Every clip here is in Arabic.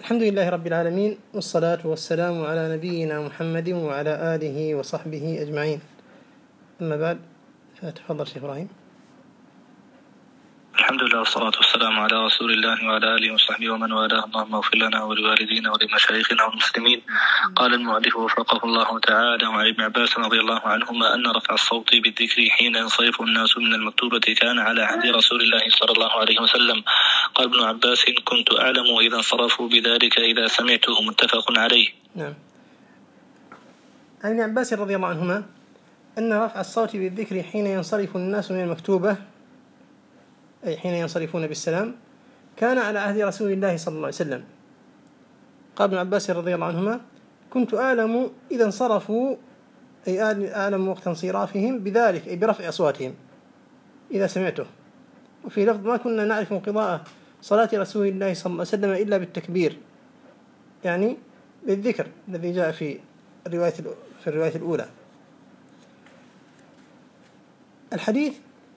الحمد لله رب العالمين، والصلاة والسلام على نبينا محمد وعلى آله وصحبه أجمعين. أما بعد، فتفضل شيخ إبراهيم. الحمد لله والصلاة والسلام على رسول الله وعلى آله وصحبه ومن والاه. اللهم اغفر لنا ولوالدينا ولمشايخنا والمسلمين. قال المؤلف وفقه الله تعالى: وعن ابن عباس رضي الله عنهما أن رفع الصوت بالذكر حين ينصرف الناس من المكتوبة كان على عهد رسول الله صلى الله عليه وسلم. قال ابن عباس: كنت أعلم إذا انصرفوا بذلك إذا سمعته. متفق عليه. نعم. عن ابن عباس رضي الله عنهما أن رفع الصوت بالذكر حين ينصرف الناس من المكتوبة، أي حين ينصرفون بالسلام، كان على عهد رسول الله صلى الله عليه وسلم. قال ابن عباس رضي الله عنهما: كنت أعلم إذا انصرفوا، أي أعلم وقت انصرافهم بذلك، أي برفع أصواتهم إذا سمعته. وفي لفظ: ما كنا نعرف انقضاء صلاة رسول الله صلى الله عليه وسلم إلا بالتكبير، يعني بالذكر الذي جاء في الرواية الأولى. الحديث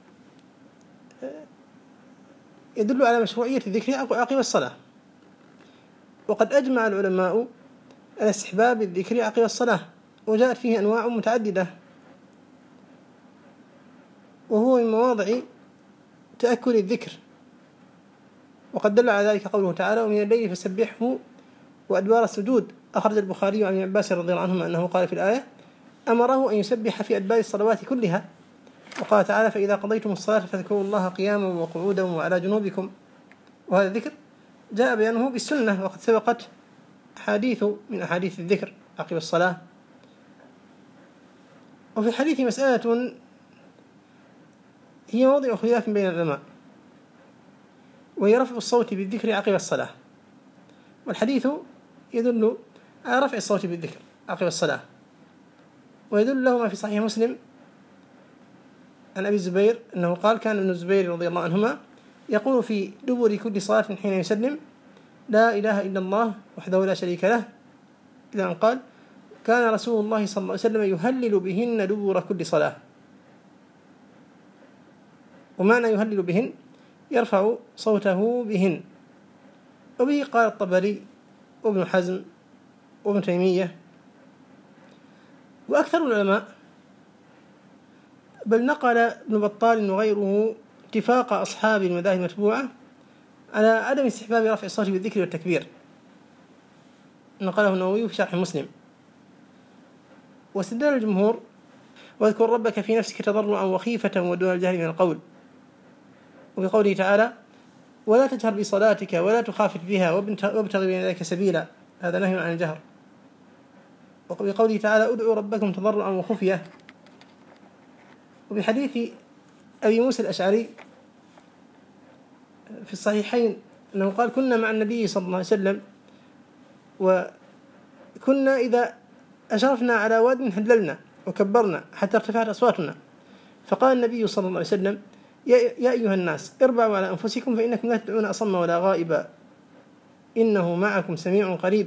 يدل على مشروعية الذكر عقب الصلاة، وقد أجمع العلماء على استحباب الذكر عقب الصلاة، وجاءت فيه أنواع متعددة، وهو من مواضع تأكل الذكر. وقد دل على ذلك قوله تعالى: ومن الليل فسبحه وأدبار السجود. أخرج البخاري عن ابن عباس رضي الله عنهما أنه قال في الآية: أمره أن يسبح في أدبار الصلوات كلها. وقال تعالى: فإذا قضيتم الصلاة فاذكروا الله قياما وقعودا وعلى جنوبكم. وهذا الذكر جاء بيانه بالسنة، وقد سبقت أحاديث من أحاديث الذكر عقب الصلاة. وفي الحديث مسألة هي موضع خلاف بين العلماء، وهي رفع الصوت بالذكر عقب الصلاة. والحديث يدل على رفع الصوت بالذكر عقب الصلاة، ويدل له ما في صحيح مسلم عن أبي الزبير أنه قال: كان ابن الزبير رضي الله عنهما يقول في دبر كل صلاة حين يسلم: لا إله إلا الله وحده لا شريك له، إلى أن قال: كان رسول الله صلى الله عليه وسلم يهلل بهن دبر كل صلاة. ومعنى يهلل بهن يرفع صوته بهن. وبه قال الطبري وابن حزم وابن تيمية وأكثر العلماء، بل نقل ابن بطال وغيره اتفاق أصحاب المذاهب المتبوعة على عدم استحباب رفع الصوت بالذكر والتكبير، نقله النووي في شرح مسلم. واستدل الجمهور: واذكر ربك في نفسك تضرعا وخيفة ودون الجهر من القول. وبقوله تعالى: ولا تجهر بصلاتك ولا تخافت بها وابتغ بين ذلك سبيلا، هذا نهي عن الجهر. وبقوله تعالى: ادعوا ربكم تضرعا وخفية. وبحديث أبي موسى الأشعري في الصحيحين أنه قال: كنا مع النبي صلى الله عليه وسلم، وكنا إذا أشرفنا على واد هللنا وكبرنا حتى ارتفعت أصواتنا، فقال النبي صلى الله عليه وسلم: يا أيها الناس اربعوا على أنفسكم فإنكم لا تدعون أصم ولا غائبا، إنه معكم سميع قريب.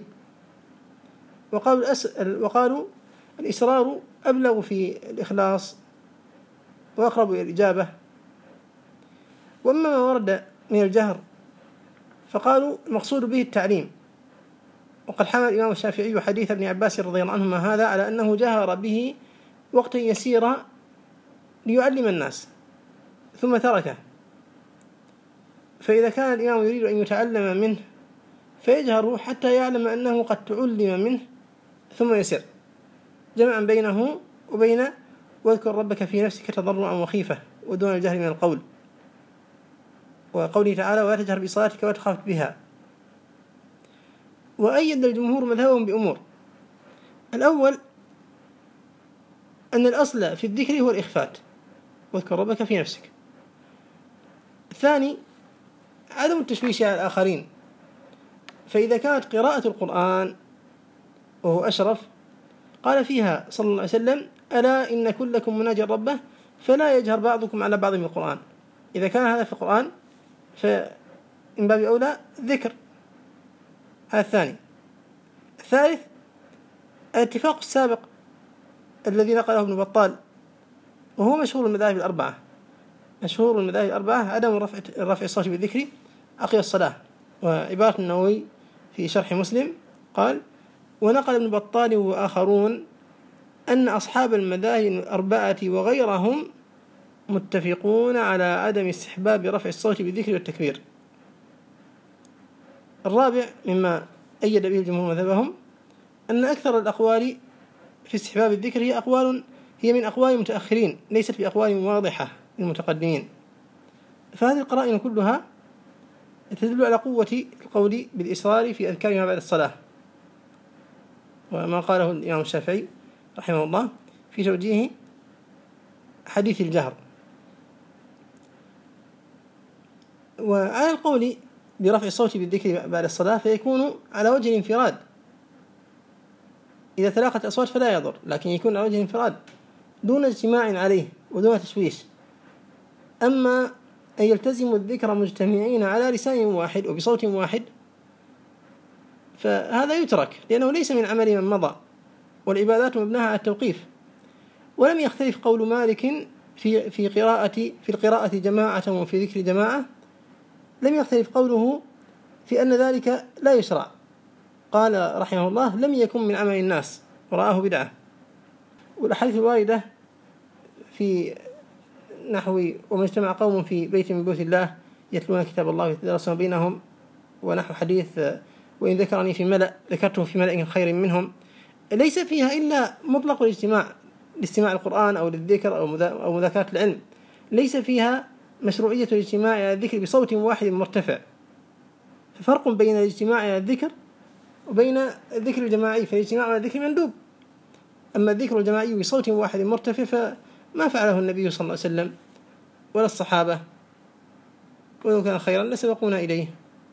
وقالوا الإسرار أبلغ في الإخلاص وأقرب إلى الإجابة. وأما ما ورد من الجهر فقالوا المقصود به التعليم. وقد حمل الإمام الشافعي حديث ابن عباس رضي الله عنهما هذا على أنه جهر به وقتا يسيرا ليعلم الناس ثم تركه، فإذا كان الإمام يريد أن يتعلم منه فيجهر حتى يعلم أنه قد تعلم منه ثم يسر، جمعا بينه وبين واذكر ربك في نفسك تضرعا وخيفة ودون الجهر من القول، وقوله تعالى: ولا تجهر بصلاتك ولا تخافت بها. وأيد الجمهور مذهبهم بأمور: الأول أن الأصل في الذكر هو الإخفات، واذكر ربك في نفسك. الثاني عدم التشويش على الآخرين، فإذا كانت قراءة القرآن وهو أشرف قال فيها صلى الله عليه وسلم: ألا إن كلكم مناجي ربه فلا يجهر بعضكم على بعض من القرآن. إذا كان هذا في القرآن فإن باب أولى ذكر. هذا الثاني. الثالث الاتفاق السابق الذي نقله ابن بطال، وهو مشهور المذاهب الأربعة. مشهور المذاهب الأربعة عدم رفع الصوت بالذكر عقب الصلاة. وعبارة النووي في شرح مسلم قال: ونقل ابن بطال وآخرون أن أصحاب المذاهب الأربعة وغيرهم متفقون على عدم استحباب رفع الصوت بالذكر والتكبير. الرابع مما أيد به الجمهور مذهبهم أن أكثر الأقوال في استحباب الذكر هي من أقوال المتأخرين، ليست بأقوال واضحة للمتقدمين. فهذه القرائن كلها تدل على قوة القول بالإصرار في أذكار ما بعد الصلاة، وما قاله الإمام الشافعي رحمه الله في توجيه حديث الجهر. وعلى القول برفع الصوت بالذكر بعد الصلاة فيكون على وجه الانفراد، إذا تلاقت الأصوات فلا يضر، لكن يكون على وجه الانفراد دون اجتماع عليه ودون تشويش. أما أن يلتزموا الذكر مجتمعين على لسان واحد وبصوت واحد فهذا يترك، لأنه ليس من عمل من مضى، والعبادات مبناها على التوقيف. ولم يختلف قول مالك في القراءة جماعة وفي ذكر جماعة، لم يختلف قوله في أن ذلك لا يشرع. قال رحمه الله: لم يكن من عمل الناس ورآه بدعة. والأحاديث الواردة في نحو وما اجتمع قوم في بيت من بيوت الله يتلون كتاب الله ويتدارسون بينهم، ونحو حديث وإن ذكرني في ملأ ذكرته في ملأ خير منهم، ليس فيها إلا مطلق الاجتماع لاستماع القرآن أو للذكر أو مذاكرة العلم، ليس فيها مشروعية الاجتماع على الذكر بصوت واحد مرتفع. ففرق بين الاجتماع على الذكر وبين الذكر الجماعي، فالاجتماع على الذكر مندوب، أما الذكر الجماعي بصوت واحد مرتفع فما فعله النبي صلى الله عليه وسلم ولا الصحابة، ولو كان خيرا لسبقونا إليه.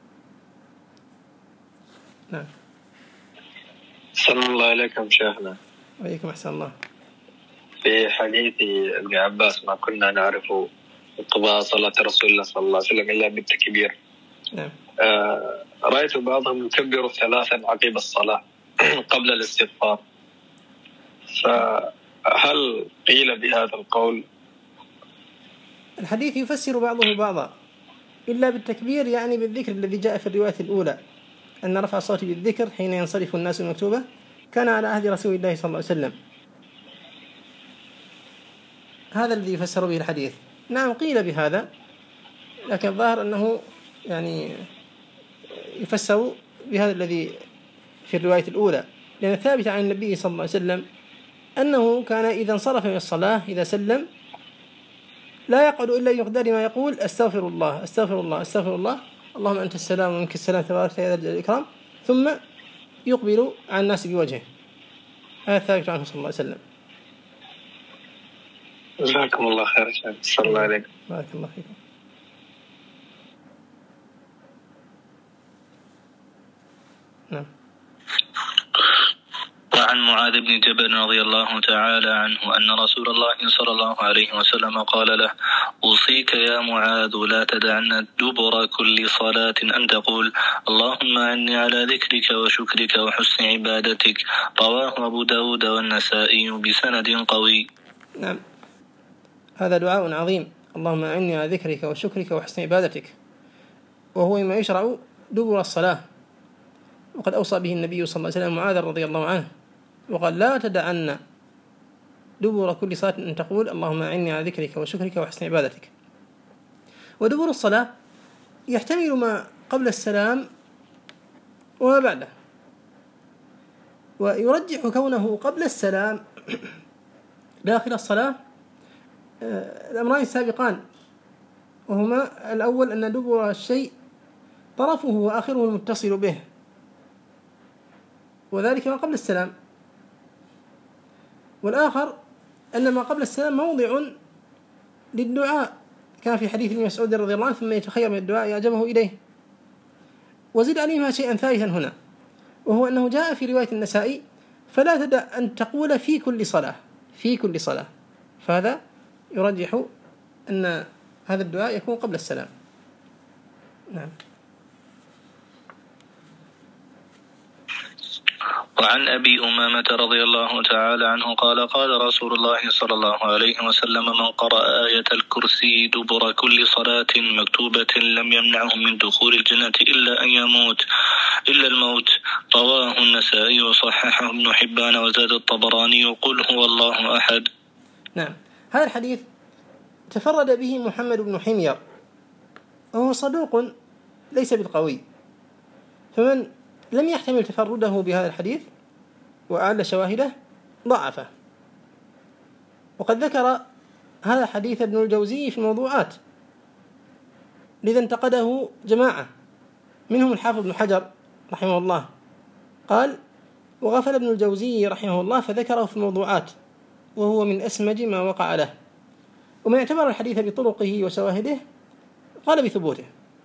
نعم. صلى الله عليكم شيخنا. وعليكم أحسن الله. في حديث ابن عباس: ما كنا نعرف قضاء صلاة رسول الله صلى الله عليه وسلم إلا بالتكبير. نعم. رأيت بعضهم يكبر 3 عقب الصلاة قبل الاستغفار، فهل قيل بهذا القول؟ الحديث يفسر بعضه بعضا، إلا بالتكبير يعني بالذكر الذي جاء في الرواية الأولى أن رفع الصوت بالذكر حين ينصرف الناس المكتوبة كان على عهد رسول الله صلى الله عليه وسلم. هذا الذي يفسر به الحديث. نعم قيل بهذا، لكن الظاهر أنه يعني يفسر بهذا الذي في الرواية الأولى، لأن الثابت عن النبي صلى الله عليه وسلم أنه كان إذا انصرف من الصلاة إذا سلم لا يقعد إلا بمقدار ما يقول: أستغفر الله أستغفر الله أستغفر الله، اللهم أنت السلام ومنك السلام تبارك يا ذا الجلال والإكرام، ثم يقبل على الناس بوجهه. هذا ثابت عنه صلى الله عليه وسلم. جزاكم الله خير شيخ. صلى الله عليكم. بارك الله فيكم. نعم. وعن معاذ بن جبل رضي الله تعالى عنه أن رسول الله صلى الله عليه وسلم قال له: أوصيك يا معاذ لا تدعن دبر كل صلاة أن تقول: اللهم أعني على ذكرك وشكرك وحسن عبادتك. رواه أبو داود والنسائي بسند قوي. نعم، هذا دعاء عظيم: اللهم أعني على ذكرك وشكرك وحسن عبادتك، وهو ما يشرع دبر الصلاة، وقد أوصى به النبي صلى الله عليه وسلم معاذ رضي الله عنه وقال: لا تدعن دبر كل صلاة أن تقول: اللهم أعني على ذكرك وشكرك وحسن عبادتك. ودبر الصلاة يحتمل ما قبل السلام وما بعده، ويرجح كونه قبل السلام داخل الصلاة الأمران السابقان، وهما: الأول أن دبر الشيء طرفه وآخره المتصل به، وذلك ما قبل السلام. والآخر أن ما قبل السلام موضع للدعاء، كان في حديث ابن مسعود رضي الله عنه: ثم يتخير من الدعاء يعجبه إليه. وزد عليهما شيئا ثالثا هنا، وهو أنه جاء في رواية النسائي: فلا تدع أن تقول في كل صلاة، في كل صلاة. فهذا يرجح أن هذا الدعاء يكون قبل السلام. نعم. وعن أبي أمامة رضي الله تعالى عنه قال قال رسول الله صلى الله عليه وسلم من قرأ آية الكرسي دبر كل صلاة مكتوبة لم يمنعه من دخول الجنة إلا أن يموت إلا الموت. رواه النسائي وصححه ابن حبان وزاد الطبراني قل هو الله أحد. نعم، هذا الحديث تفرد به محمد بن حمير وهو صدوق ليس بالقوي، فمن لم يحتمل تفرده بهذا الحديث وأعل شواهده ضعفه. وقد ذكر هذا الحديث ابن الجوزي في الموضوعات، لذا انتقده جماعة منهم الحافظ ابن حجر رحمه الله، قال وغفل ابن الجوزي رحمه الله فذكره في الموضوعات وهو من أسمج ما وقع له. ومن اعتبر الحديث بطرقه وشواهده قال بثبوته،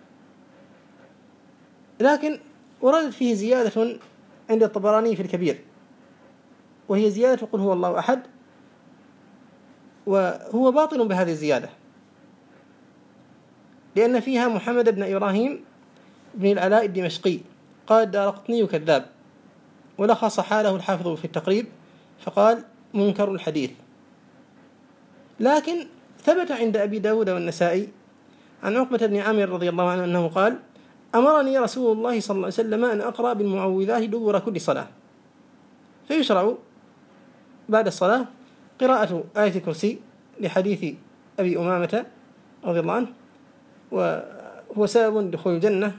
لكن وردت فيه زيادة عند الطبراني في الكبير، وهي زيادة قل هو الله أحد، وهو باطل بهذه الزيادة لأن فيها محمد بن إبراهيم بن العلاء الدمشقي قال الدارقطني كذاب، ولخص حاله الحافظ في التقريب فقال منكر الحديث. لكن ثبت عند أبي داود والنسائي عن عقبة بن عامر رضي الله عنه أنه قال أمرني رسول الله صلى الله عليه وسلم أن أقرأ بالمعوذات دبر كل صلاة، فيشرع بعد الصلاة قراءة آية الكرسي لحديث أبي أمامة رضي الله عنه، وهو سبب دخول الجنة،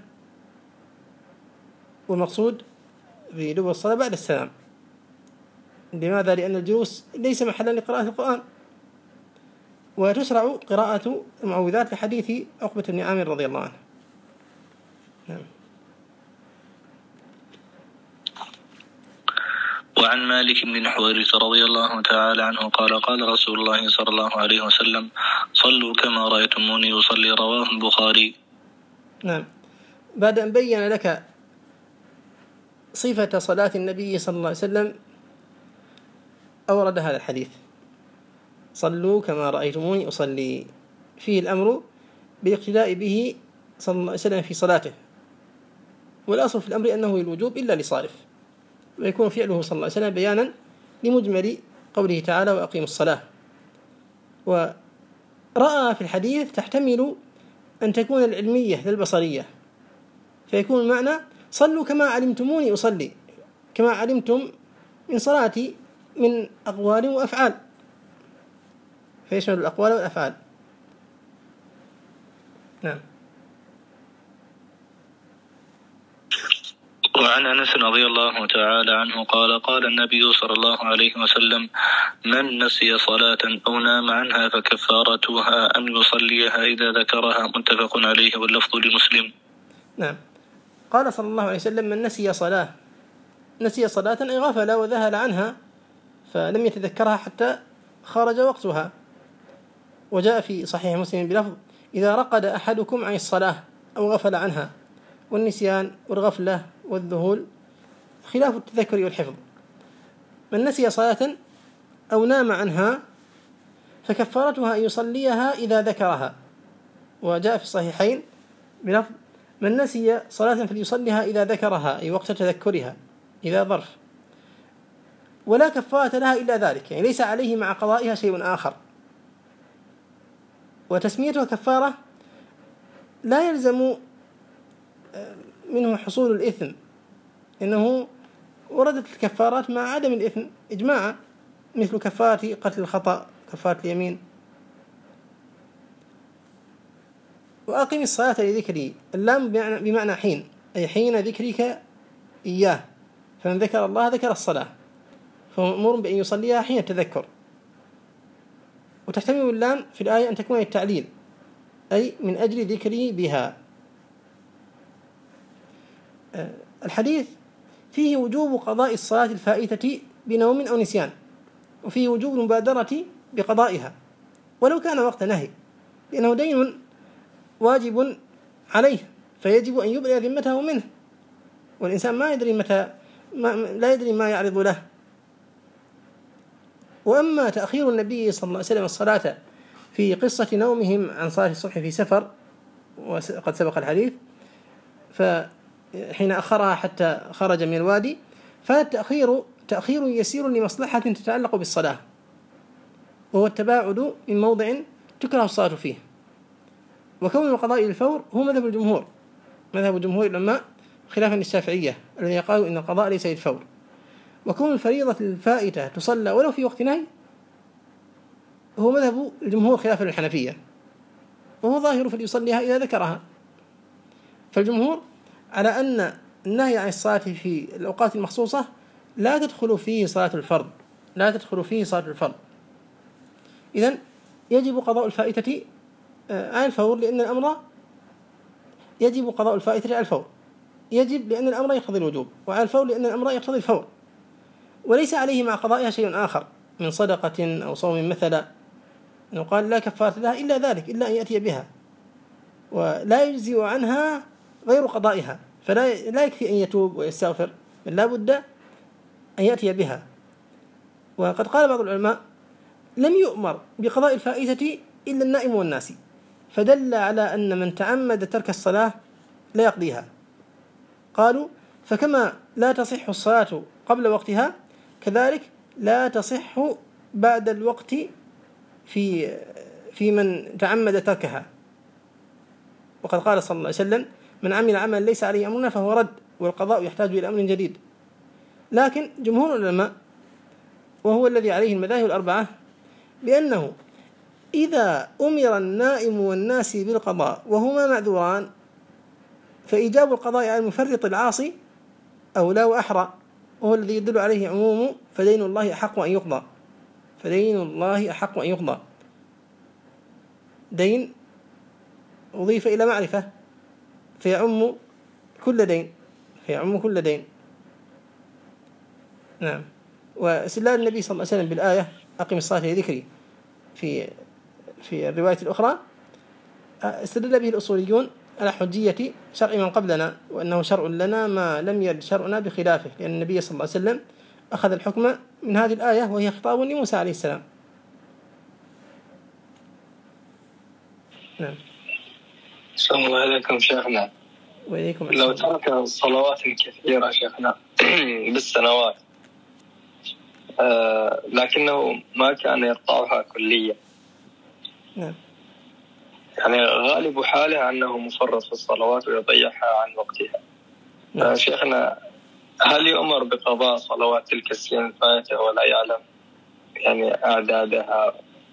والمقصود بدبر الصلاة بعد السلام. لماذا؟ لأن الجلوس ليس محلا لقراءة القرآن، وتشرع قراءة المعوذات لحديث عقبة بن عامر رضي الله عنه. نعم. وعن مالك بن الحويرث رضي الله تعالى عنه قال قال رسول الله صلى الله عليه وسلم صلوا كما رأيتموني أصلي. رواه البخاري. نعم، بعد أن بين لك صفة صلاة النبي صلى الله عليه وسلم أورد هذا الحديث صلوا كما رأيتموني أصلي، فيه الأمر بالاقتداء به صلى الله عليه وسلم في صلاته، والأصل في الأمر أنه الوجوب إلا لصارف، ويكون فعله صلى الله عليه وسلم بيانا لمجمل قوله تعالى وأقيموا الصلاة. ورأى في الحديث تحتمل أن تكون العلمية للبصرية، فيكون المعنى صلوا كما علمتموني أصلي، كما علمتم من صلاتي من أقوال وأفعال، فيشمل الأقوال والأفعال. نعم. وعن أنس رضي الله تعالى عنه قال قال النبي صلى الله عليه وسلم من نسي صلاة أو نام عنها فكفارتها أن يصليها إذا ذكرها. متفق عليه واللفظ لمسلم. نعم، قال صلى الله عليه وسلم من نسي صلاة، نسي صلاة أي غفل وذهل عنها فلم يتذكرها حتى خرج وقتها. وجاء في صحيح مسلم بلفظ إذا رقد أحدكم عن الصلاة أو غفل عنها، والنسيان والغفلة والذهول خلاف التذكر والحفظ. من نسي صلاة أو نام عنها فكفارتها أن يصليها إذا ذكرها. وجاء في الصحيحين بلفظ من نسي صلاة فليصليها إذا ذكرها، أي وقت تذكرها إذا ظرف، ولا كفارة لها إلا ذلك، يعني ليس عليه مع قضائها شيء آخر. وتسميتها كفارة لا يلزم منه حصول الإثم، إنه وردت الكفارات مع عدم الإثم إجماعا، مثل كفارة قتل الخطأ، كفارة اليمين. وأقم الصلاة لذكري، اللام بمعنى حين، أي حين ذكرك إياه، فمن ذكر الله ذكر الصلاة، فهو مأمور بأن يصليها حين التذكر. وتحتمل اللام في الآية أن تكون التعليل، أي من أجل ذكري بها. الحديث فيه وجوب قضاء الصلاة الفائتة بنوم أو نسيان، وفيه وجوب المبادرة بقضائها ولو كان وقت نهي، لأنه دين واجب عليه فيجب أن يبرئ ذمته منه، والإنسان ما يدري لا يدري ما يعرض له. وأما تأخير النبي صلى الله عليه وسلم الصلاة في قصة نومهم عن صلاة الصبح في سفر، وقد سبق الحديث، فحين أخرها حتى خرج من الوادي، فالتأخير تأخير يسير لمصلحة تتعلق بالصلاة، وهو التباعد من موضع تكره الصلاة فيه. وكون القضاء للفور هو مذهب الجمهور، مذهب جمهور العلماء خلافا للشافعية الذين قالوا إن القضاء ليس للفور. وكون الفريضة الفائتة تصلى ولو في وقت نهي هو مذهب الجمهور خلافا للحنفية، وهو ظاهر فليصليها إذا ذكرها. فالجمهور على أن النهي عن الصلاة في الأوقات المخصوصة لا تدخل فيه صلاة الفرض، لا تدخل فيه صلاة الفرض. إذن يجب قضاء الفائتة على الفور، لأن الأمر يجب قضاء الفائتة على الفور، يجب لأن الأمر يقتضي الوجوب، وعلى الفور لأن الأمر يقتضي الفور، وليس عليه مع قضائها شيء آخر من صدقة أو صوم مثلا، أنه قال لا كفارة لها إلا ذلك، إلا أن يأتي بها، ولا يجزئ عنها غير قضائها، فلا يكفي أن يتوب ويستغفر، بل لا بد أن يأتي بها. وقد قال بعض العلماء لم يؤمر بقضاء الفائتة إلا النائم والناسي، فدل على أن من تعمد ترك الصلاة لا يقضيها. قالوا فكما لا تصح الصلاة قبل وقتها كذلك لا تصح بعد الوقت في من تعمد تركها. وقد قال صلى الله عليه وسلم من عمل عملا ليس عليه أمرنا فهو رد، والقضاء يحتاج إلى أمر جديد. لكن جمهور العلماء وهو الذي عليه المذاهب الأربعة بأنه إذا أمر النائم والناسي بالقضاء وهما معذوران فإيجاب القضاء على المفرط العاصي أولى وأحرى، وهو الذي يدل عليه عموم فدين الله أحق أن يقضى، فدين الله أحق أن يقضى. دين أضيف إلى معرفة فيعم كل دين، فيعم كل دين. نعم. واستدلال النبي صلى الله عليه وسلم بالآية أقم الصلاة لذكري في الرواية الأخرى استدل به الأصوليون على حجية شرع من قبلنا، وأنه شرع لنا ما لم يرد شرعنا بخلافه، لأن النبي صلى الله عليه وسلم أخذ الحكم من هذه الآية وهي خطاب لموسى عليه السلام. نعم. السلام عليكم شيخنا. وإليكم لو ترك صلوات كثيرة شيخنا بالسنوات لكنه ما كان يقطعها كليا، نعم، يعني غالب حاله أنه مفرط في الصلوات ويضيعها عن وقتها. نعم. شيخنا هل يؤمر بقضاء صلوات تلك السنين الفائتة ولا يعلم يعني أعدادها؟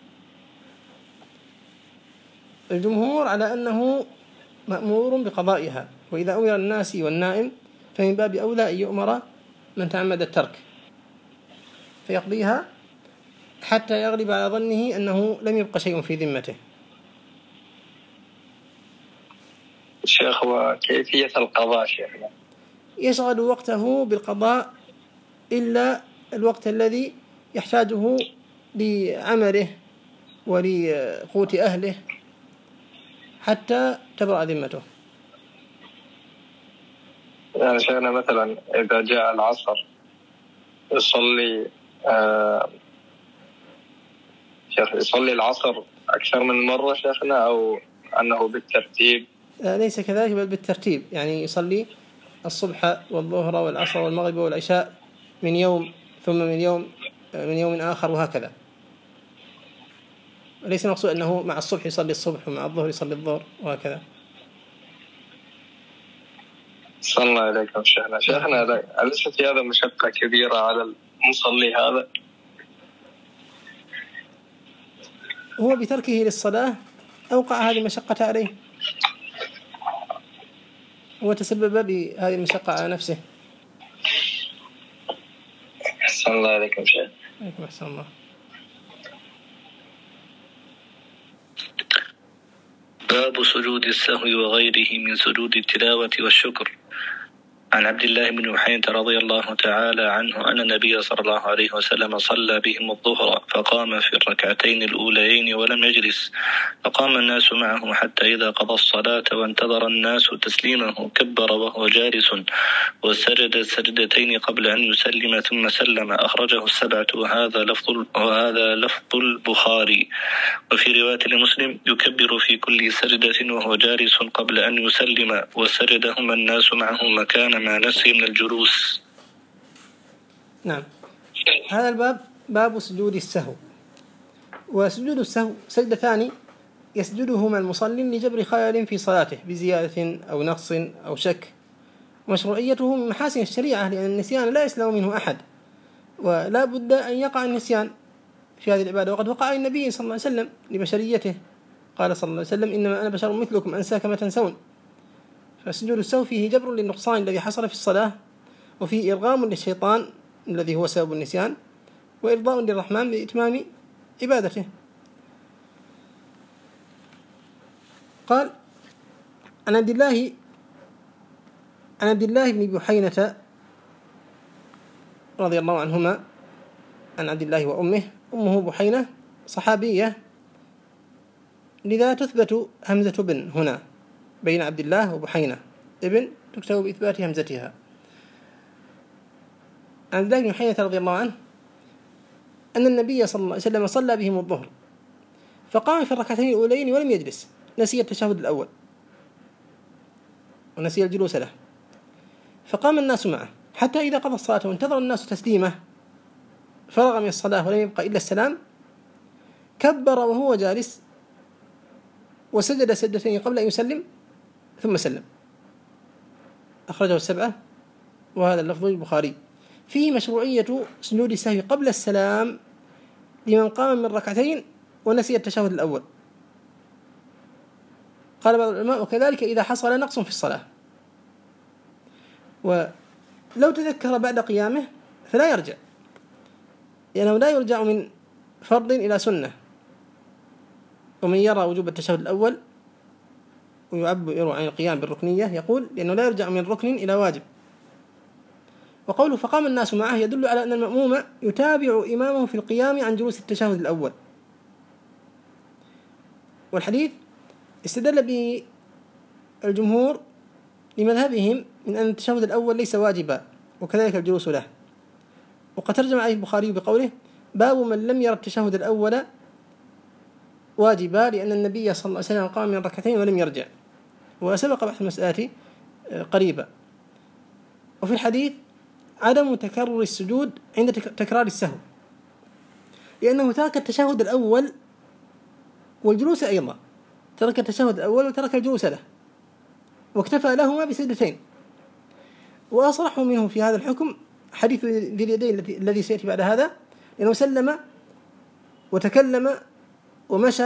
الجمهور على أنه مأمور بقضائها، وإذا أمر الناس والنائم فمن باب أولى أن يؤمر من تعمد الترك فيقضيها حتى يغلب على ظنه أنه لم يبقى شيء في ذمته. شيخ وكيفية القضاء شيخنا؟ يشغل وقته بالقضاء إلا الوقت الذي يحتاجه لعمله ولقوت أهله حتى تبرأ ذمته. يعني شيخنا مثلا إذا جاء العصر يصلي يصلي العصر أكثر من مرة شيخنا، أو أنه بالترتيب؟ ليس كذلك بل بالترتيب، يعني يصلي الصبح والظهر والعصر والمغرب والعشاء من يوم ثم من يوم آخر وهكذا. وليس المقصود أنه مع الصبح يصلي الصبح ومع الظهر يصلي الظهر وهكذا. صلى الله عليكم شيخنا. شيخنا أليس في هذا مشقة كبيرة على المصلي هذا؟ هو بتركه للصلاة أوقع هذه المشقة عليه، هو تسبب بهذه المشقة على نفسه. أحسن الله عليكم شيخ. عليكم أحسن الله. باب سجود السهو وغيره من سجود التلاوة والشكر. عن عبد الله بن محيط رضي الله تعالى عنه أن النبي صلى الله عليه وسلم صلى بهم الظهر فقام في الركعتين الأوليين ولم يجلس، فقام الناس معه حتى إذا قضى الصلاة وانتظر الناس تسليمه كبر وهو جالس وسجد السجدتين قبل أن يسلم ثم سلم. أخرجه السبعة وهذا لفظ البخاري. وفي رواية لمسلم يكبر في كل سجدة وهو جالس قبل أن يسلم، وسجدهما الناس معه مكان ما نسي من الجلوس. نعم. هذا الباب باب سجود السهو. وسجود السهو سجدتان يسجدهما المصلي لجبر خلل في صلاته بزيادة أو نقص أو شك. مشروعيته من محاسن الشريعة، لأن النسيان لا يسلم منه أحد، ولا بد أن يقع النسيان في هذه العبادة. وقد وقع النبي صلى الله عليه وسلم لبشريته، قال صلى الله عليه وسلم: إنما أنا بشر مثلكم أنسى كما تنسون. فسجود السهو فيه جبر للنقصان الذي حصل في الصلاة، وفيه إرغام للشيطان الذي هو سبب النسيان، وإرضاء للرحمن بإتمام عبادته. قال: عن عبد الله بن بحينة رضي الله عنهما، عن عبد الله أمه بحينة صحابية، لذا تثبت همزة بن هنا بين عبد الله وبحينة، ابن تكتب بإثبات همزتها. عن عبد الله بن بحينة رضي الله عنه أن النبي صلى الله عليه وسلم صلى بهم الظهر، فقام في الركعتين الأولين ولم يجلس، نسي التشهد الأول ونسي الجلوس له، فقام الناس معه حتى إذا قضى الصلاة وانتظر الناس تسليمه فرغ من الصلاة ولم يبقى إلا السلام، كبر وهو جالس وسجد سجدتين قبل أن يسلم ثم سلم. أخرجه السبعة، وهذا اللفظ البخاري. فيه مشروعية سجود السهو قبل السلام لمن قام من ركعتين ونسي التشهد الأول. قال بعض العلماء: وكذلك إذا حصل نقص في الصلاة، ولو تذكر بعد قيامه فلا يرجع، لأنه لا يرجع من فرض إلى سنة. ومن يرى وجوب التشهد الأول ويعبر عن القيام بالركنية يقول لأنه لا يرجع من ركن إلى واجب. وقوله فقام الناس معه يدل على أن المأموم يتابع إمامه في القيام عن جلوس التشهد الأول. والحديث استدل به الجمهور لمذهبهم من أن التشهد الأول ليس واجبا، وكذلك الجلوس له. وقد ترجم عليه البخاري بقوله: باب من لم يرى التشهد الأول واجبا، لأن النبي صلى الله عليه وسلم قام من ركعتين ولم يرجع. وسبق بحث المسألة قريبا. وفي الحديث عدم تكرر السجود عند تكرار السهو، لأنه ترك التشهد الأول والجلوس أيضا، ترك التشهد الأول وترك الجلوس له، واكتفى لهما بسجدتين. وأصرح منه في هذا الحكم حديث ذي اليدين الذي سيأتي بعد هذا، لأنه سلم وتكلم ومشى،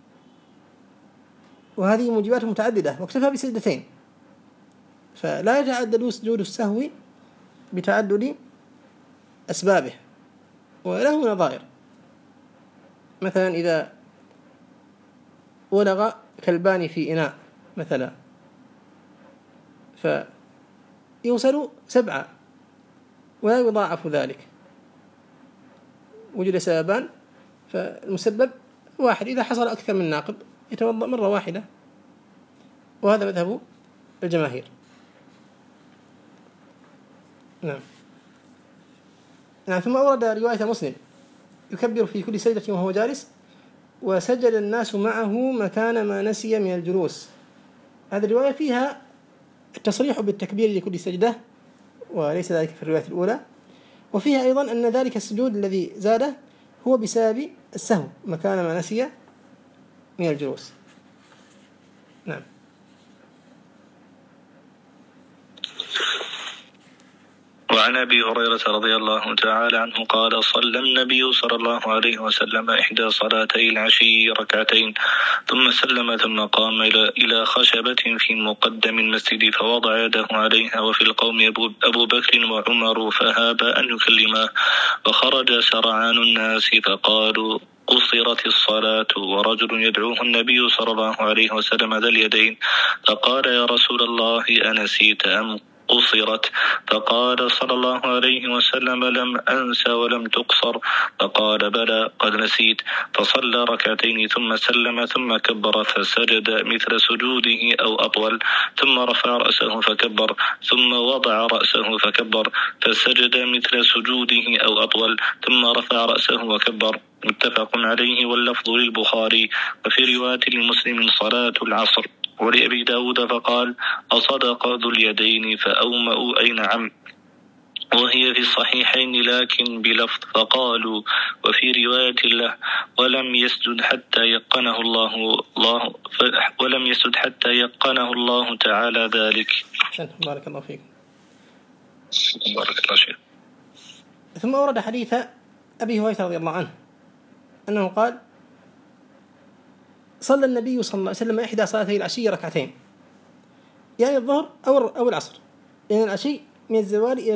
وهذه موجبات متعددة، واكتفى بسجدتين. فلا يتعدد سجود السهو بتعدد أسبابه، وله نظائر. مثلا إذا ولغ كلبان في إناء مثلا فيوصل 7 ولا يضاعف ذلك، وجد سببان، فالمسبب واحد. إذا حصل أكثر من ناقض يتوضأ مرة واحدة، وهذا مذهب الجماهير. نعم. ثم أورد رواية مسلم يكبر في كل سجدة وهو جالس، وسجد الناس معه مكان ما نسي من الجلوس. هذه الرواية فيها التصريح بالتكبير لكل سجدة، وليس ذلك في الرواية الأولى. وفيها أيضا أن ذلك السجود الذي زاده هو بسبب السهو مكان ما نسي من الجلوس. نعم. وعن أبي هريرة رضي الله تعالى عنه قال: صلى النبي صلى الله عليه وسلم إحدى صلاتي العشي ركعتين، ثم سلم، ثم قام إلى خشبة في مقدم المسجد فوضع يده عليها، وفي القوم أبو بكر وعمر، فهاب أن يكلماه، فخرج سرعان الناس فقالوا: قصرت الصلاة. ورجل يدعوه النبي صلى الله عليه وسلم ذا اليدين، فقال: يا رسول الله، أنسيت أم قصرت؟ فقال صلى الله عليه وسلم: لم أنس ولم تقصر. فقال: بلى، قد نسيت. فصلى ركعتين ثم سلم، ثم كبر فسجد مثل سجوده أو أطول، ثم رفع رأسه فكبر، ثم وضع رأسه فكبر فسجد مثل سجوده أو أطول، ثم رفع رأسه وكبر. متفق عليه، واللفظ للبخاري. وفي رواية لمسلم صلاة العصر. ولأبي داود فقال: أصدق ذو اليدين؟ فأومأوا أي نعم. وهي في الصحيحين لكن بلفظ فقالوا وفي رواية له ولم يسجد حتى يقنه الله تعالى ذلك. بارك الله فيكم. بارك الله فيك. ثم ورد حديث أبي هريرة رضي الله عنه أنه قال صلى النبي صلى الله عليه وسلم إحدى صلاتي العشي ركعتين، يعني الظهر أو العصر، لأن العشي من الزوال إلى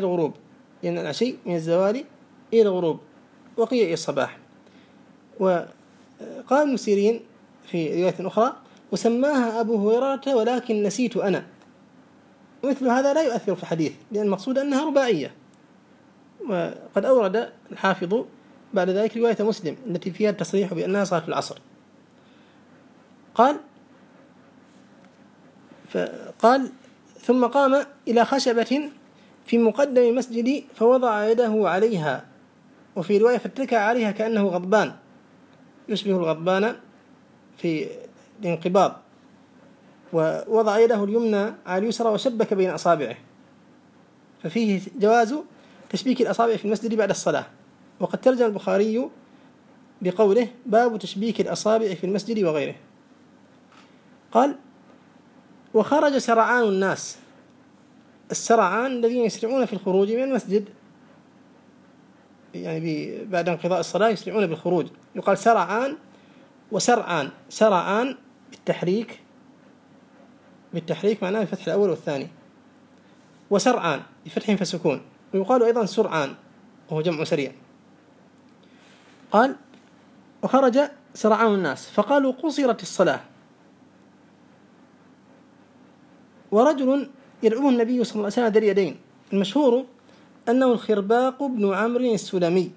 الغروب، وقيل إلى الصباح. وقال ابن سيرين في رواية أخرى وسماها أبو هريرة ولكن نسيت أنا. مثل هذا لا يؤثر في الحديث، لأن المقصود أنها رباعية. وقد أورد الحافظ بعد ذلك رواية مسلم التي فيها التصريح بأنها صلاة العصر. قال ثم قام إلى خشبة في مقدم المسجد فوضع يده عليها، وفي رواية فاتكى عليها كأنه غضبان، يشبه الغضبان في الانقباض، ووضع يده اليمنى على اليسرى وشبك بين أصابعه، ففيه جواز تشبيك الأصابع في المسجد بعد الصلاة. وقد ترجم البخاري بقوله باب تشبيك الأصابع في المسجد وغيره. قال وخرج سرعان الناس، السرعان الذين يسرعون في الخروج من المسجد، يعني بعد انقضاء الصلاة يسرعون بالخروج، يقال سرعان وسرعان. سرعان بالتحريك معناه الفتح الأول والثاني، وسرعان بفتح فسكون، ويقال أيضا سرعان وهو جمع سريع. قال وخرج سرعان الناس فقالوا قصرت الصلاة، ورجل يدعوه النبي صلى الله عليه وسلم ذي اليدين، المشهور أنه الخرباق بن عمرو السلمي،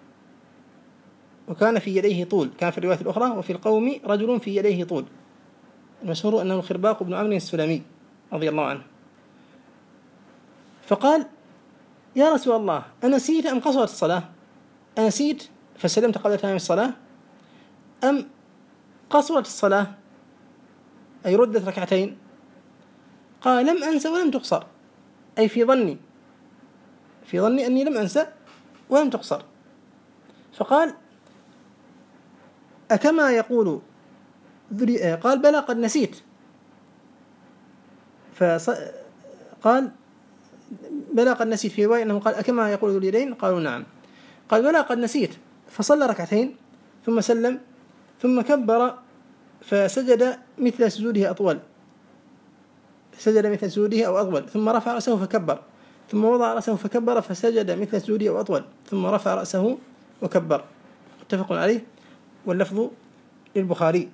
وكان في يديه طول، كان في الرواية الأخرى وفي القوم رجل في يديه طول، المشهور أنه الخرباق بن عمرو السلمي رضي الله عنه. فقال يا رسول الله أنسيت أم قصرت الصلاة؟ أنسيت فسلمت قبل تمام الصلاة أم قصرت الصلاة أي ردت ركعتين؟ قال لم أنسى ولم تقصر، أي في ظني أني لم أنسى ولم تقصر. فقال أكما يقول قال بلى قد نسيت. قال بلى قد نسيت، في رواية أنه قال أكما يقول ذو اليدين؟ قالوا نعم. قال بلى قد نسيت، فصلى ركعتين ثم سلم ثم كبر فسجد مثل سجوده أطول، أو أطول، ثم رفع رأسه فكبر، ثم وضع رأسه فكبر فسجد مثل سجوده أو أطول، ثم رفع رأسه وكبر. متفق عليه، واللفظ للبخاري.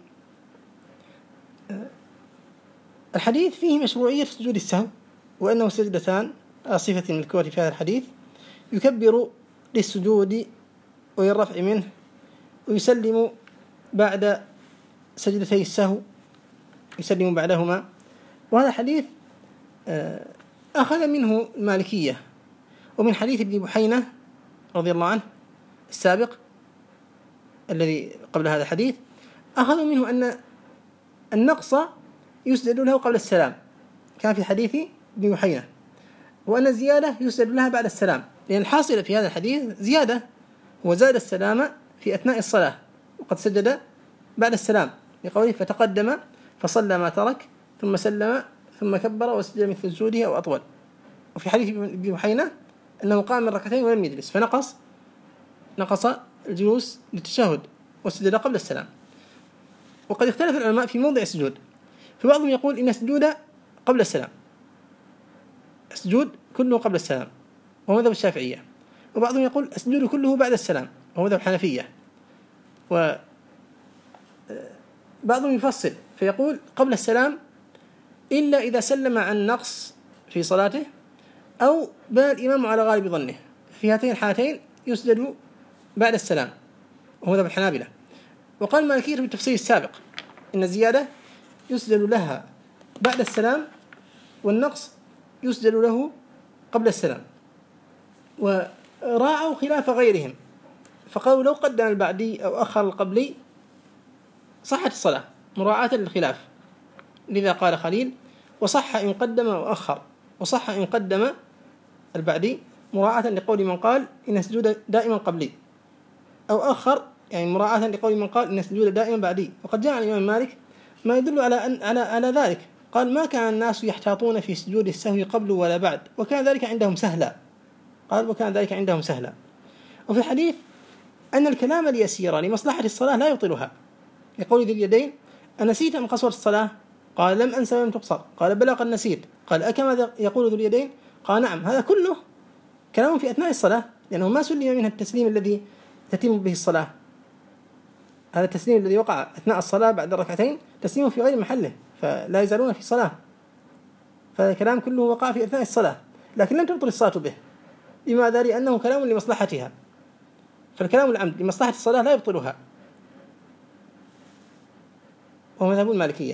الحديث فيه مشروعية سجود السهو، وأنه سجدتان صفة من الكور في هذا الحديث، يكبر للسجود ويرفع منه، ويسلم بعد سجدتي السهو، يسلم بعدهما. وهذا الحديث أخذ منه المالكية، ومن حديث ابن بحينة رضي الله عنه السابق الذي قبل هذا الحديث، أخذوا منه أن النقص يسجد له قبل السلام، كان في حديث ابن بحينة، وأن الزيادة يسجد لها بعد السلام، لأن الحاصل في هذا الحديث زيادة، وزاد السلام في أثناء الصلاة، وقد سجد بعد السلام لقوله فتقدم فصلى ما ترك ثم سلم ثم كبر وسجد مثل سجوده أو أطول. وفي حديث ابن بحينة أنه قام من ركعتين ولم يجلس، فنقص الجلوس للتشهد وسجد قبل السلام. وقد اختلف العلماء في موضع السجود، فبعضهم يقول إن السجود قبل السلام، السجود كله قبل السلام وهو مذهب الشافعية، وبعضهم يقول السجود كله بعد السلام وهو مذهب الحنفية، وبعضهم يفصل فيقول قبل السلام إلا إذا سلم عن نقص في صلاته أو بنى الإمام على غالب ظنه، في هاتين الحالتين يسجد بعد السلام وهو مذهب الحنابلة. وقال المالكية بالتفسير السابق إن الزيادة يسجد لها بعد السلام والنقص يسجد له قبل السلام، وراعوا خلاف غيرهم فقالوا لو قدم البعدي أو أخر القبلي صحت الصلاة مراعاة للخلاف، لذا قال خليل وصح إن قدم وأخر، وصح إن قدم البعدي مراعاة لقول من قال إن السجود دائما قبلي، أو أخر يعني مراعاة لقول من قال إن السجود دائما بعدي. وقد جاء عن الإمام مالك ما يدل على ذلك، قال ما كان الناس يحتاطون في سجود السهو قبل ولا بعد، وكان ذلك عندهم سهلا. قال وكان ذلك عندهم سهلا. وفي الحديث أن الكلام اليسير لمصلحة الصلاة لا يبطلها، يقول ذي اليدين أنسيت أم قصرت الصلاة؟ قال لم أنسى ولم تقصر. قال بلى قد نسيت. قال أكما يقول ذو اليدين؟ قال نعم. هذا كله كلام في أثناء الصلاة، لأنه ما سلم منها التسليم الذي تتم به الصلاة. هذا التسليم الذي وقع أثناء الصلاة بعد الركعتين تسليم في غير محله، فلا يزالون في صلاة، فالكلام كله وقع في أثناء الصلاة، لكن لم تبطل الصلاة به. لماذا؟ لأنه كلام لمصلحتها، فالكلام العمد لمصلحة الصلاة لا يبطلها، وهو مذهب المالكية.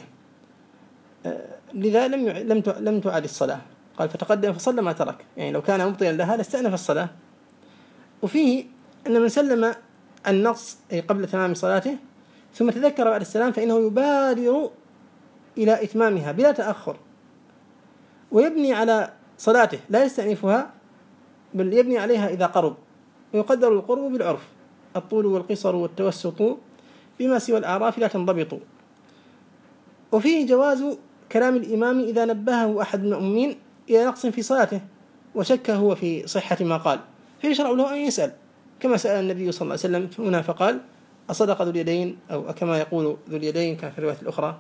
لذا لم تعاد الصلاة. قال فتقدم فصلى ما ترك، يعني لو كان مبطلا لها لاستأنف الصلاة. وفيه أن من سلم النقص أي قبل تمام صلاته ثم تذكر بعد السلام فإنه يبادر إلى إتمامها بلا تأخر، ويبني على صلاته لا يستأنفها، بل يبني عليها إذا قرب، ويقدر القرب بالعرف، الطول والقصر والتوسط بما سوى الأعراف لا تنضبط. وفيه جواز كلام الإمام إذا نبهه أحد المأمومين إلى نقص في صلاته وشك هو في صحة ما قال، فيشرع له أن يسأل، كما سأل النبي صلى الله عليه وسلم هنا فقال أصدق ذو اليدين، أو كما يقول ذو اليدين كان في الرواية الأخرى.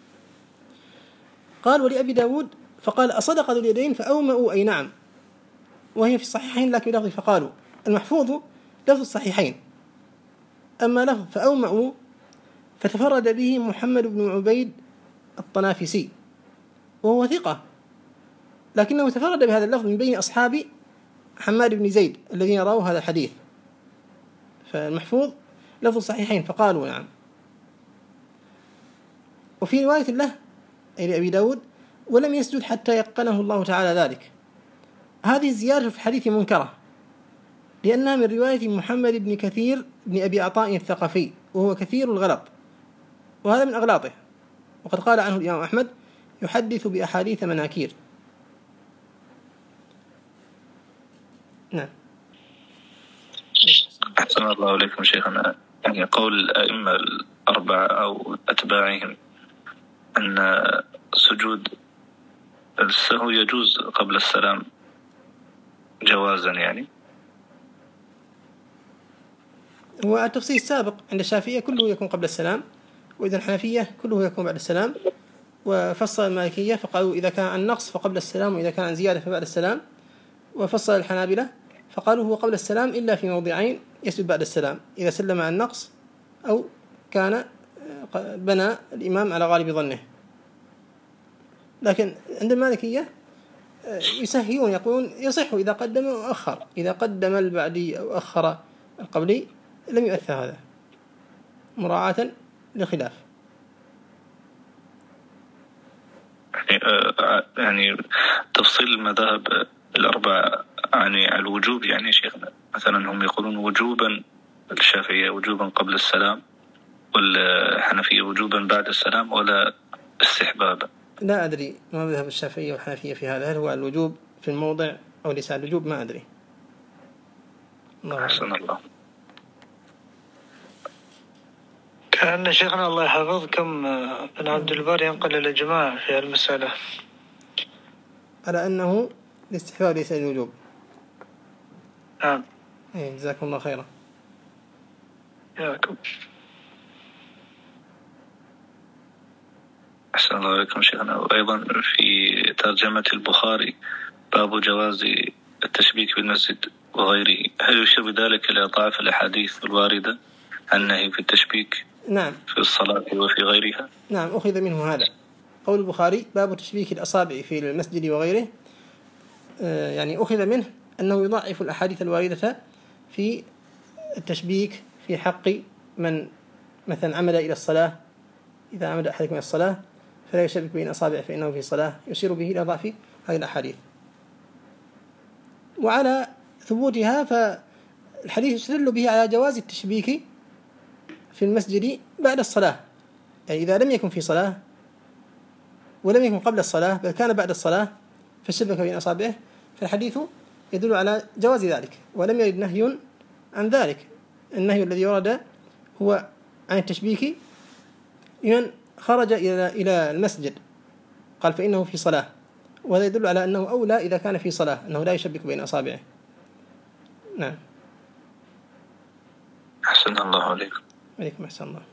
قال ولأبي داود فقال أصدق ذو اليدين فأومأوا أي نعم، وهي في الصحيحين لكن لفظ فقالوا. المحفوظ لفظ الصحيحين، أما لفظ فأومأوا فتفرد به محمد بن عبيد الطنافسي وهو ثقة، لكنه تفرد بهذا اللفظ من بين أصحاب حماد بن زيد الذين رأوا هذا الحديث. فالمحفوظ لفظ الصحيحين فقالوا نعم. وفي رواية له أي لأبي داود ولم يسجد حتى يقنه الله تعالى ذلك. هذه الزيادة في الحديث منكرة، لأنها من رواية محمد بن كثير بن أبي عطاء الثقفي، وهو كثير الغلط، وهذا من أغلاطه، وقد قال عنه الإمام أحمد يحدث بأحاديث مناكير. نعم. أحسن الله إليكم شيخنا. يعني قول الأئمة الأربعة أو أتباعهم أن سجود السهو يجوز قبل السلام جوازا، يعني هو التفصيل السابق عند الشافعية كله يكون قبل السلام، وإذا الحنفية كله يكون بعد السلام. وفصل المالكية فقالوا إذا كان النقص فقبل السلام، وإذا كان زيادة فبعد السلام. وفصل الحنابلة فقالوا هو قبل السلام إلا في موضعين يسجد بعد السلام، إذا سلم عن النقص أو كان بنى الإمام على غالب ظنه. لكن عند المالكية يسهيون، يقولون يصح إذا قدم أو أخر، إذا قدم البعدي أو أخر القبلي لم يؤثر هذا، مراعاة للخلاف. يعني تفصيل المذاهب الأربعة يعني الوجوب، يعني شيخنا مثلا هم يقولون وجوبا، الشافعية وجوبا قبل السلام، والحنفية وجوبا بعد السلام، ولا استحبابا؟ لا أدري ما مذهب الشافعية والحنفية في هذا، هل هو الوجوب في الموضع أو ليس الوجوب، ما أدري. أحسن الله. كأن شيخنا الله يحفظكم ابن عبد البر ينقل الإجماع في المسألة على أنه الاستحباب ليس الوجوب. نعم. جزاكم الله خيرا. ياكم. أحسن الله عليكم شيخنا. وأيضا في ترجمة البخاري باب جواز التشبيك بالمسجد وغيره، هل يشير بذلك إلى ضعف الأحاديث الواردة عن النهي في التشبيك نعم في الصلاة وفي غيرها؟ نعم، أخذ منه هذا قول البخاري باب تشبيك الأصابع في المسجد وغيره، يعني أخذ منه أنه يضعف الأحاديث الواردة في التشبيك في حق من مثلا عمد إلى الصلاة، إذا عمد أحدكم إلى الصلاة فلا يشبك بين أصابع فإنه في صلاة، يشير به إلى ضعف هذه الأحاديث. وعلى ثبوتها فالحديث يستدل به على جواز التشبيك في المسجد بعد الصلاة، يعني إذا لم يكن في صلاة ولم يكن قبل الصلاة بل كان بعد الصلاة فشبك بين أصابعه، فالحديث يدل على جواز ذلك، ولم يرد نهي عن ذلك. النهي الذي ورد هو عن التشبيك لمن خرج إلى المسجد، قال فإنه في صلاة، وهذا يدل على أنه أولى إذا كان في صلاة، أنه لا يشبك بين أصابعه. نعم. أحسن الله عليكم. عليكم أحسن الله.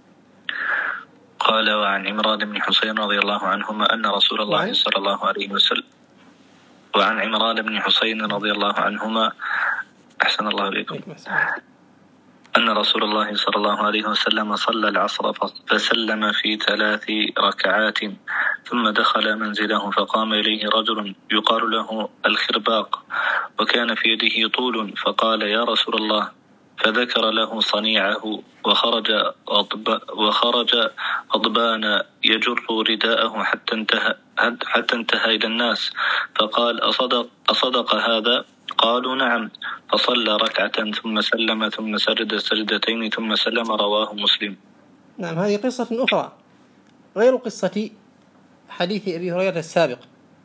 قال وعن عمران بن حسين رضي الله عنهما أن رسول الله صلى الله عليه وسلم وعن عمران بن حسين رضي الله عنهما أحسن الله عليكم أن رسول الله صلى الله عليه وسلم صلى العصر فسلم في 3 ركعات ثم دخل منزله، فقام إليه رجل يقال له الخرباق وكان في يده طول، فقال يا رسول الله، فذكر له صنيعه، وخرج غضبان يجر رداءه حتى انتهى إلى الناس، فقال أصدق هذا؟ قالوا نعم، فصلى ركعة ثم سلم ثم سجد سجدتين ثم سلم، رواه مسلم. نعم، هذه قصة أخرى غير قصة حديث أبي هريرة السابق،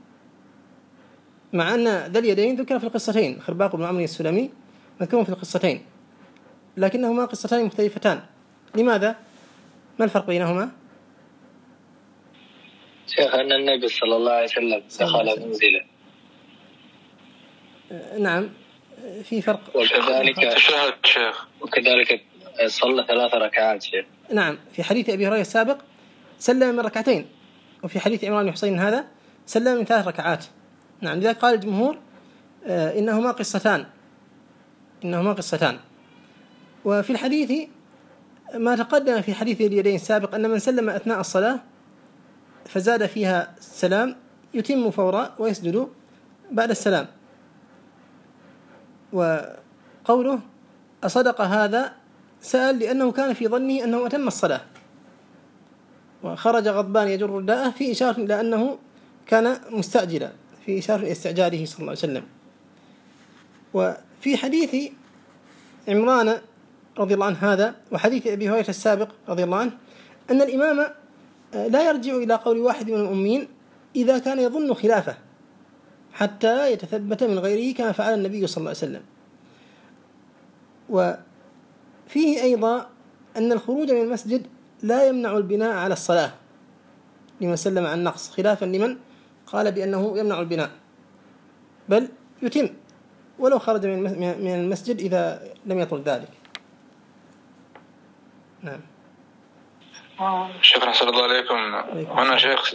مع أن ذا اليدين ذكر في القصتين، خرباق بن عمرو السلمي مذكور في القصتين، لكنهما قصتان مختلفتان. لماذا؟ ما الفرق بينهما؟ شيخ أن النبي صلى الله عليه وسلم دخل منزله. نعم، في فرق. وكذلك صلى 3 ركعات شيخ. نعم، في حديث أبي هريرة السابق سلم من 2 ركعتين، وفي حديث عمران بن حسين هذا سلم من 3 ركعات. نعم، لذلك قال الجمهور إنهما قصتان. وفي الحديث ما تقدم في حديث اليدين السابق أن من سلم أثناء الصلاة فزاد فيها السلام يتم فورا ويسجد بعد السلام. وقوله أصدق هذا سأل لأنه كان في ظنه أنه أتم الصلاة، وخرج غضبان يجر رداءه في إشارة إلى أنه كان مستعجلا، في إشارة إلى استعجاله صلى الله عليه وسلم. وفي حديث عمران رضي الله عنه هذا وحديث أبي هريرة السابق رضي الله عنه أن الإمام لا يرجع إلى قول واحد من الأمين إذا كان يظن خلافه حتى يتثبت من غيره كما فعل النبي صلى الله عليه وسلم. وفيه أيضا أن الخروج من المسجد لا يمنع البناء على الصلاة لمن سلم عن نقص، خلافا لمن قال بأنه يمنع البناء، بل يتم ولو خرج من المسجد إذا لم يطل ذلك. نعم. شكرا صلى الله عليكم. هنا شيخ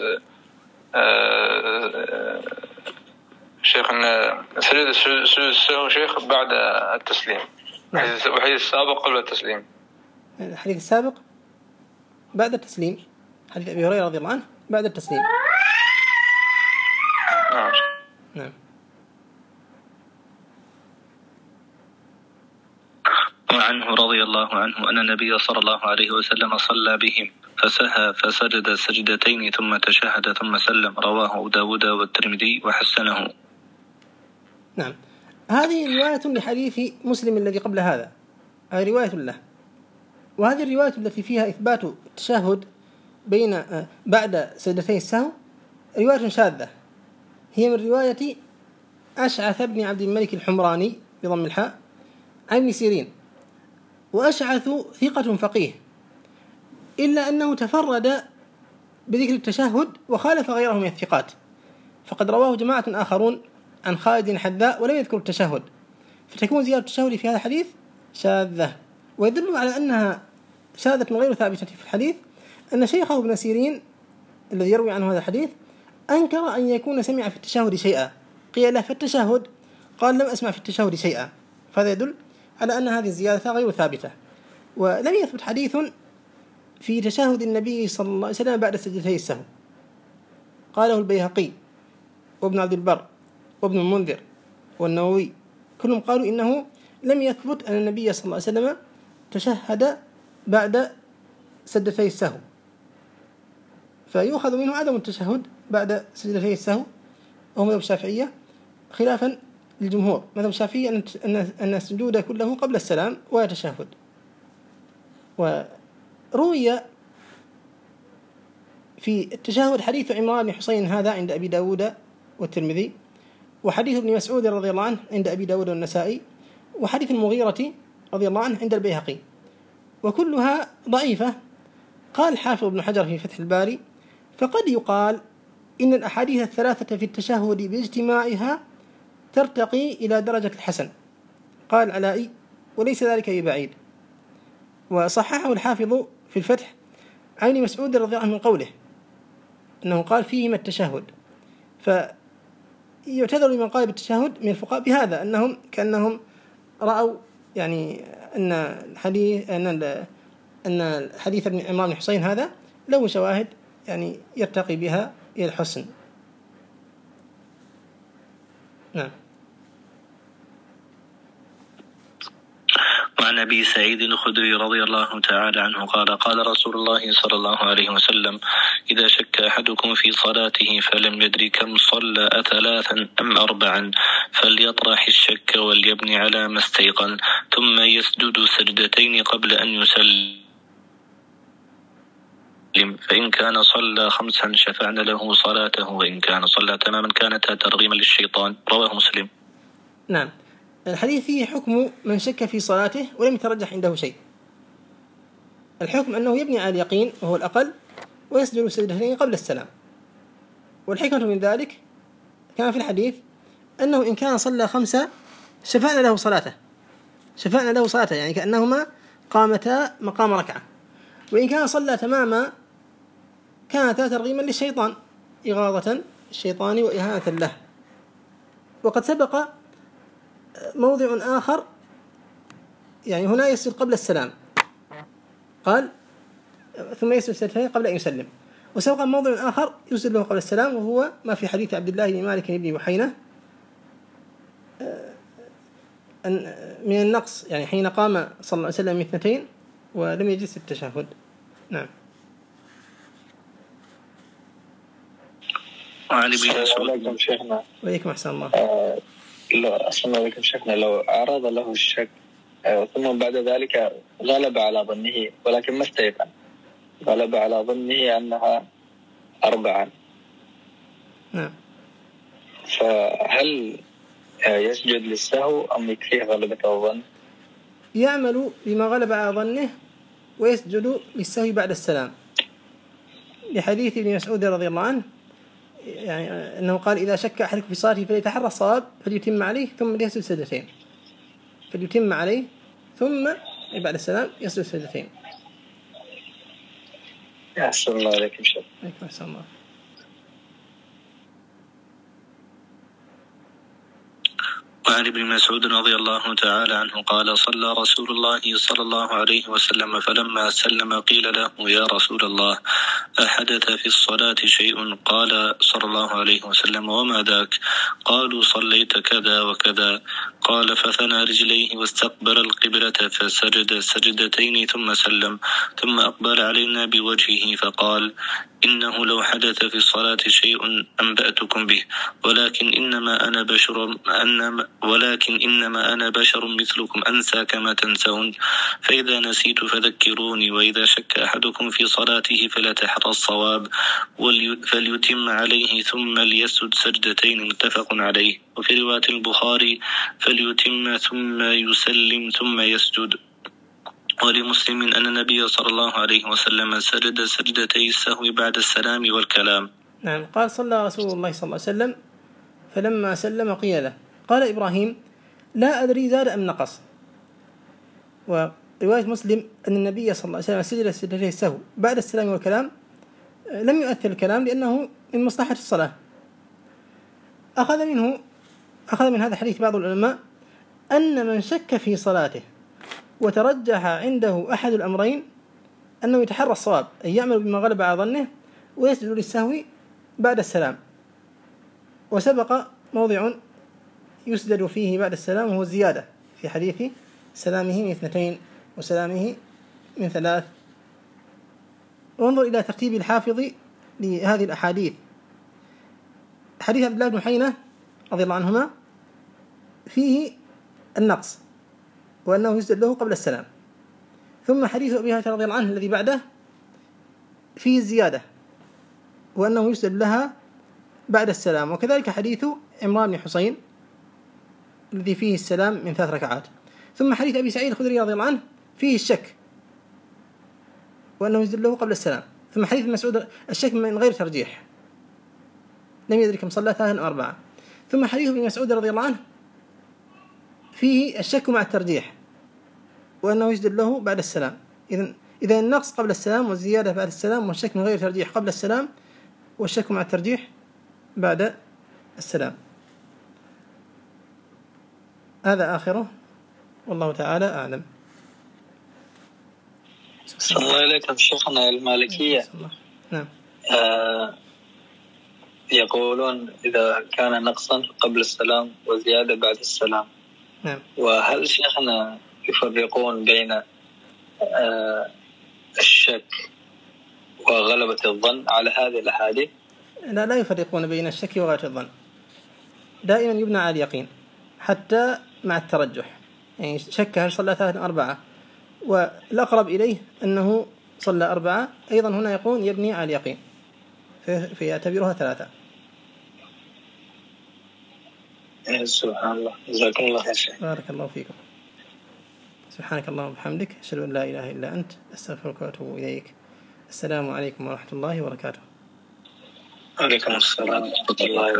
شيخنا سجد السهو شيخ بعد التسليم. نعم. الحديث السابق قبل التسليم. الحديث السابق بعد التسليم، حديث أبي هريرة رضي الله عنه بعد التسليم. نعم. وعنه رضي الله عنه أن النبي صلى الله عليه وسلم صلى بهم فسهى فسجد سجدتين ثم تشهد ثم سلم، رواه أبو داود والترمذي وحسنه. نعم، هذه رواية لحديث مسلم الذي قبل هذا، هذه رواية له، وهذه الرواية التي فيها إثبات التشهد بعد سجدتي السهو رواية شاذة، هي من رواية أشعث بن عبد الملك الحمراني بضم الحاء عن ابن سيرين. وأشعث ثقة فقيه، إلا أنه تفرد بذكر التشهد وخالف غيره من الثقات، فقد رواه جماعة آخرون عن خالد الحذاء ولم يذكر التشهد، فتكون زيادة التشهد في هذا الحديث شاذة. ويدل على أنها شاذة غير ثابتة في الحديث أن شيخه ابن سيرين الذي يروي عنه هذا الحديث أنكر أن يكون سمع في التشهد شيئا، قيل له في التشهد قال لم أسمع في التشهد شيئا، فهذا يدل على أن هذه الزيادة غير ثابتة. ولم يثبت حديث في تشهد النبي صلى الله عليه وسلم بعد سجدتي السهو، قاله البيهقي وابن عبد البر وابن المنذر والنووي، كلهم قالوا إنه لم يثبت أن النبي صلى الله عليه وسلم تشهد بعد سجدتي السهو، فيؤخذ منه عدم التشهد بعد سجدتي السهو، وهو مذهب الشافعية خلافا للجمهور. مذهب الشافعي أن السجود كله قبل السلام ويتشهد. وروي في التشهد حديث عمران بن حسين هذا عند أبي داود والترمذي، وحديث ابن مسعود رضي الله عنه عند أبي داود والنسائي، وحديث المغيرة رضي الله عنه عند البيهقي، وكلها ضعيفة. قال الحافظ ابن حجر في فتح الباري: فقد يقال إن الأحاديث الثلاثة في التشهد باجتماعها ترتقي إلى درجة الحسن. قال العلائي: وليس ذلك ببعيد. وصححه الحافظ في الفتح عن ابن مسعود رضي الله عنه من قوله أنه قال فيهما التشهد. فيعتذر لمن قال بالتشهد من الفقهاء بهذا، أنهم كأنهم رأوا يعني أن حديث ابن عمران بن حسين هذا له شواهد يعني يرتقي بها إلى الحسن. نعم. وعن أبي سعيد الخدري رضي الله تعالى عنه قال: قال رسول الله صلى الله عليه وسلم: إذا شك أحدكم في صلاته فلم يدري كم صلى أثلاثا أم أربعا فليطرح الشك وليبني على ما استيقن، ثم يسجد سجدتين قبل أن يسلم، فإن كان صلى 5 شفعنا له صلاته، وإن كان صلى تماما كانت ترغيما للشيطان. رواه مسلم. نعم. الحديث فيه حكم من شك في صلاته ولم يترجح عنده شيء. الحكم أنه يبني على اليقين وهو الأقل، ويسجد سجدتين قبل السلام. والحكمة من ذلك كان في الحديث أنه إن كان صلى 5 شفعنا له صلاته، يعني كأنهما قامتا مقام ركعة. وإن كان صلى تماما كانتا ترغيما للشيطان، إغاظة الشيطان وإهانة له. وقد سبق موضع آخر يعني هنا يسجد قبل السلام، قال ثم يسجد سجدتين قبل أن يسلم. وسبق موضع آخر يسجد له قبل السلام، وهو ما في حديث عبد الله بن مالك بن بحينة من النقص، يعني حين قام صلى الله عليه وسلم 2 ولم يجلس التشهد. نعم. عليكم شيخنا. وعليكم أحسن الله. عليكم شيخنا، لو أعرض له الشك ثم بعد ذلك غلب على ظنه ولكن ما استيقن، غلب على ظنه أنها 4، نعم، فهل يسجد للسهو أم يكفيه غلبة الظن؟ يعمل بما غلب على ظنه ويسجد للسهو بعد السلام، لحديث ابن مسعود رضي الله عنه يعني أنه قال: إذا شك أحدكم في صلاته فليتحرى الصواب فليتم عليه ثم يسجد سجدتين، فليتم عليه ثم بعد السلام يسجد سجدتين. أحسن الله عليكم شيخ. عليكم أحسن الله. وعن ابن مسعود رضي الله تعالى عنه قال: صلى رسول الله صلى الله عليه وسلم فلما سلم قيل له: يا رسول الله، أحدث في الصلاة شيء؟ قال صلى الله عليه وسلم: وما ذاك؟ قالوا: صليت كذا وكذا. قال: فثنى رجليه واستقبل القبلة فسجد سجدتين ثم سلم، ثم أقبل علينا بوجهه فقال: إنه لو حدث في الصلاة شيء أنبأتكم به، ولكن إنما أنا بشر مثلكم أنسى كما تنسون، فإذا نسيت فذكروني، وإذا شك أحدكم في صلاته فليتحرى الصواب فليتم عليه ثم ليسجد سجدتين، متفق عليه. وفي رواية البخاري: فليتم ثم يسلم ثم يسجد. ولمسلم أن النبي صلى الله عليه وسلم سجد سجدتي السهو بعد السلام والكلام. نعم. قال: صلى رسول الله صلى الله عليه وسلم فلما سلم قيل له. قال إبراهيم: لا أدري زاد أم نقص. ورواية مسلم أن النبي صلى الله عليه وسلم سجد سجدتي السهو بعد السلام والكلام، لم يؤثر الكلام لأنه من مصلحة الصلاة. أخذ من هذا الحديث بعض العلماء أن من شك في صلاته وترجح عنده أحد الأمرين أنه يتحرى الصواب، أي يعمل بما غلب على ظنه ويسجد للسهو بعد السلام. وسبق موضع يسجد فيه بعد السلام وهو زيادة في حديث سلامه من 2 وسلامه من 3. وانظر إلى ترتيب الحافظ لهذه الأحاديث. حديث عبد الله بن بحينة رضي الله عنهما فيه النقص وأنه يسجد له قبل السلام، ثم حديث أبي هريرة رضي الله عنه الذي بعده فيه الزيادة وأنه يسجد لها بعد السلام. وكذلك حديث عمران بن حسين الذي فيه السلام من 3 ركعات. ثم حديث أبي سعيد الخدري رضي الله عنه فيه الشك وأنه يسجد له قبل السلام. ثم حديث مسعود الشك من غير ترجيح، لم يدري كم صلى 3 أو 4. ثم حديث ابن مسعود رضي الله عنه فيه الشك مع الترجيح وأنه يسجد له بعد السلام. إذا النقص قبل السلام والزيادة بعد السلام والشك من غير ترجيح قبل السلام والشك مع الترجيح بعد السلام. هذا آخره، والله تعالى أعلم. صلى الله عليكم شيخنا. المالكية نعم يقولون إذا كان نقصا قبل السلام وزيادة بعد السلام. نعم. وهل شيخنا يفرقون بين الشك وغلبة الظن على هذه الأحاديث؟ لا يفرقون بين الشك وغلبة الظن، دائما يبنى على اليقين حتى مع الترجح. يعني شك هل صلى 3 أو 4 والأقرب إليه أنه صلى 4، أيضا هنا يقول يبني على اليقين فيعتبرها 3. سبحان الله. جزاكم الله خير. بارك الله فيكم. سبحانك اللهم وبحمدك، أشهد أن لا إله إلا أنت، أستغفرك وأتوب إليك. السلام عليكم ورحمة الله وبركاته. عليكم السلام ورحمة الله.